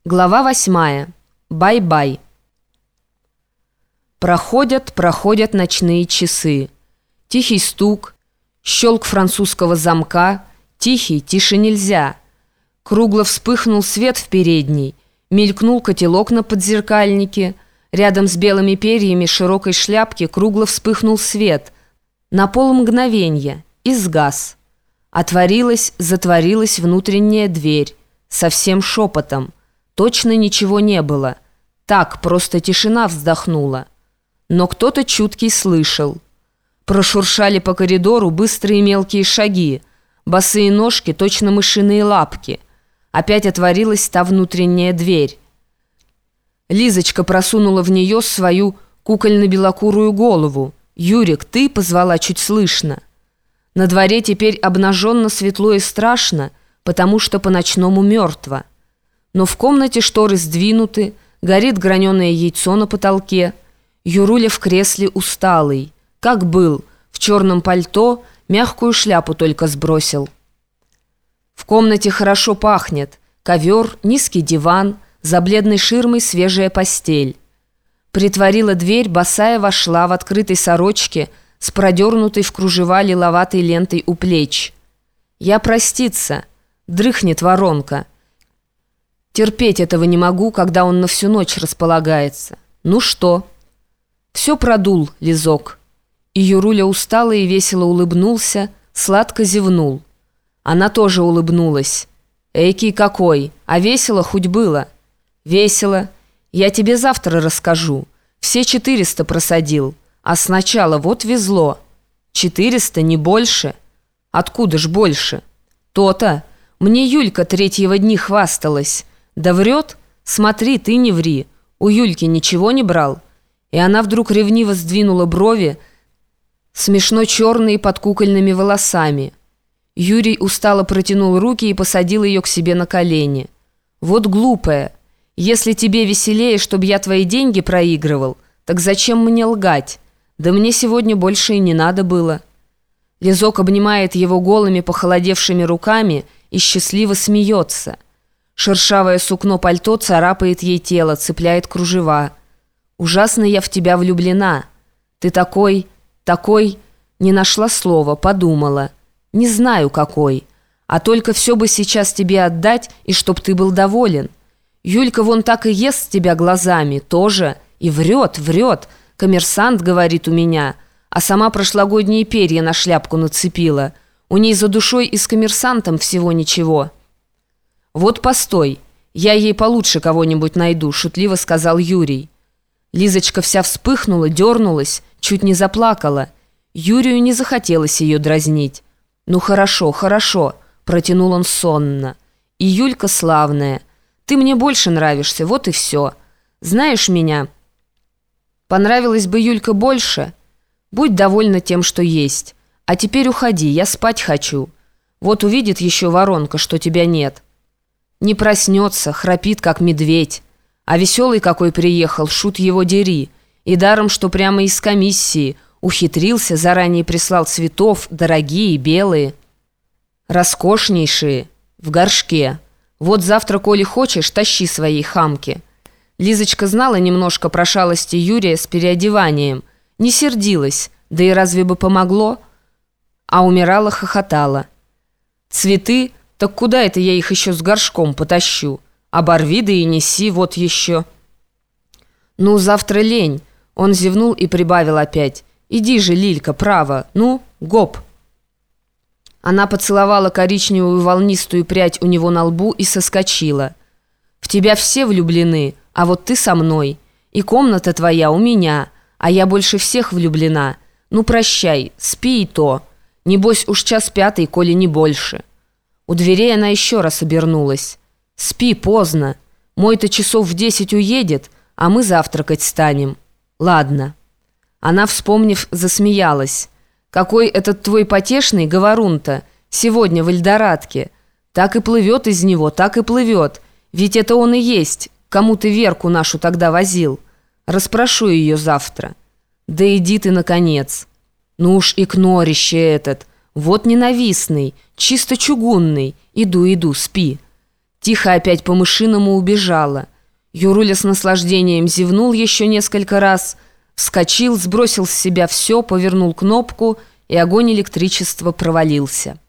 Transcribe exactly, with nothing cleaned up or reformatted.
Глава восьмая. Бай-бай. Проходят, проходят ночные часы. Тихий стук, щелк французского замка. Тихий, тише нельзя. Кругло вспыхнул свет в передней. Мелькнул котелок на подзеркальнике. Рядом с белыми перьями широкой шляпки кругло вспыхнул свет. На полмгновенья. И сгас. Отворилась, затворилась внутренняя дверь. Совсем шепотом. Точно ничего не было. Так, просто тишина вздохнула. Но кто-то чуткий слышал. Прошуршали по коридору быстрые мелкие шаги. Босые ножки, точно мышиные лапки. Опять отворилась та внутренняя дверь. Лизочка просунула в нее свою кукольно-белокурую голову. «Юрик, ты?» — позвала чуть слышно. На дворе теперь обнаженно светло и страшно, потому что по-ночному мертво. Но в комнате шторы сдвинуты, горит граненое яйцо на потолке. Юруля в кресле усталый. Как был, в черном пальто, мягкую шляпу только сбросил. В комнате хорошо пахнет. Ковер, низкий диван, за бледной ширмой свежая постель. Притворила дверь, босая вошла в открытой сорочке с продернутой в кружева лиловатой лентой у плеч. «Я проститься», — дрыхнет воронка. Терпеть этого не могу, когда он на всю ночь располагается. Ну что? Все продул, Лизок. И Юруля устало и весело улыбнулся, сладко зевнул. Она тоже улыбнулась. Эйкий какой, а весело хоть было. Весело. Я тебе завтра расскажу. Все четыреста просадил. А сначала вот везло. Четыреста, не больше. Откуда ж больше? То-то. Мне Юлька третьего дни хвасталась. Да врет? Смотри, ты не ври. У Юльки ничего не брал? И она вдруг ревниво сдвинула брови, смешно черные под кукольными волосами. Юрий устало протянул руки и посадил ее к себе на колени. Вот глупая. Если тебе веселее, чтобы я твои деньги проигрывал, так зачем мне лгать? Да мне сегодня больше и не надо было. Лизок обнимает его голыми похолодевшими руками и счастливо смеется. Шершавое сукно пальто царапает ей тело, цепляет кружева. «Ужасно я в тебя влюблена. Ты такой, такой...» Не нашла слова, подумала. «Не знаю, какой. А только все бы сейчас тебе отдать, и чтоб ты был доволен. Юлька вон так и ест с тебя глазами, тоже. И врет, врет. Коммерсант, говорит, у меня. А сама прошлогодние перья на шляпку нацепила. У ней за душой и с коммерсантом всего ничего». «Вот постой, я ей получше кого-нибудь найду», — шутливо сказал Юрий. Лизочка вся вспыхнула, дернулась, чуть не заплакала. Юрию не захотелось ее дразнить. «Ну хорошо, хорошо», — протянул он сонно. «И Юлька славная. Ты мне больше нравишься, вот и все. Знаешь меня? Понравилась бы Юлька больше? Будь довольна тем, что есть. А теперь уходи, я спать хочу. Вот увидит еще воронка, что тебя нет». Не проснется, храпит, как медведь. А веселый какой приехал, шут его дери. И даром, что прямо из комиссии ухитрился, заранее прислал цветов, дорогие, белые. Роскошнейшие, в горшке. Вот завтра, коли хочешь, тащи своей хамки. Лизочка знала немножко про шалости Юрия с переодеванием. Не сердилась, да и разве бы помогло? А умирала, хохотала. Цветы... Так куда это я их еще с горшком потащу? Оборви да и неси, вот еще. Ну, завтра лень. Он зевнул и прибавил опять. Иди же, Лилька, право. Ну, гоп. Она поцеловала коричневую волнистую прядь у него на лбу и соскочила. В тебя все влюблены, а вот ты со мной. И комната твоя у меня, а я больше всех влюблена. Ну, прощай, спи и то. Небось, уж час пятый, коли не больше. У дверей она еще раз обернулась. «Спи, поздно. Мой-то часов в десять уедет, а мы завтракать станем. Ладно». Она, вспомнив, засмеялась. «Какой этот твой потешный говорун-то сегодня в Эльдорадке. Так и плывет из него, так и плывет. Ведь это он и есть, кому ты Верку нашу тогда возил. Расспрошу ее завтра». «Да иди ты, наконец». «Ну уж и кнорище этот». Вот ненавистный, чисто чугунный. Иду, иду, спи. Тихо опять по-мышиному убежала. Юруля с наслаждением зевнул еще несколько раз, вскочил, сбросил с себя все, повернул кнопку, и огонь электричества провалился.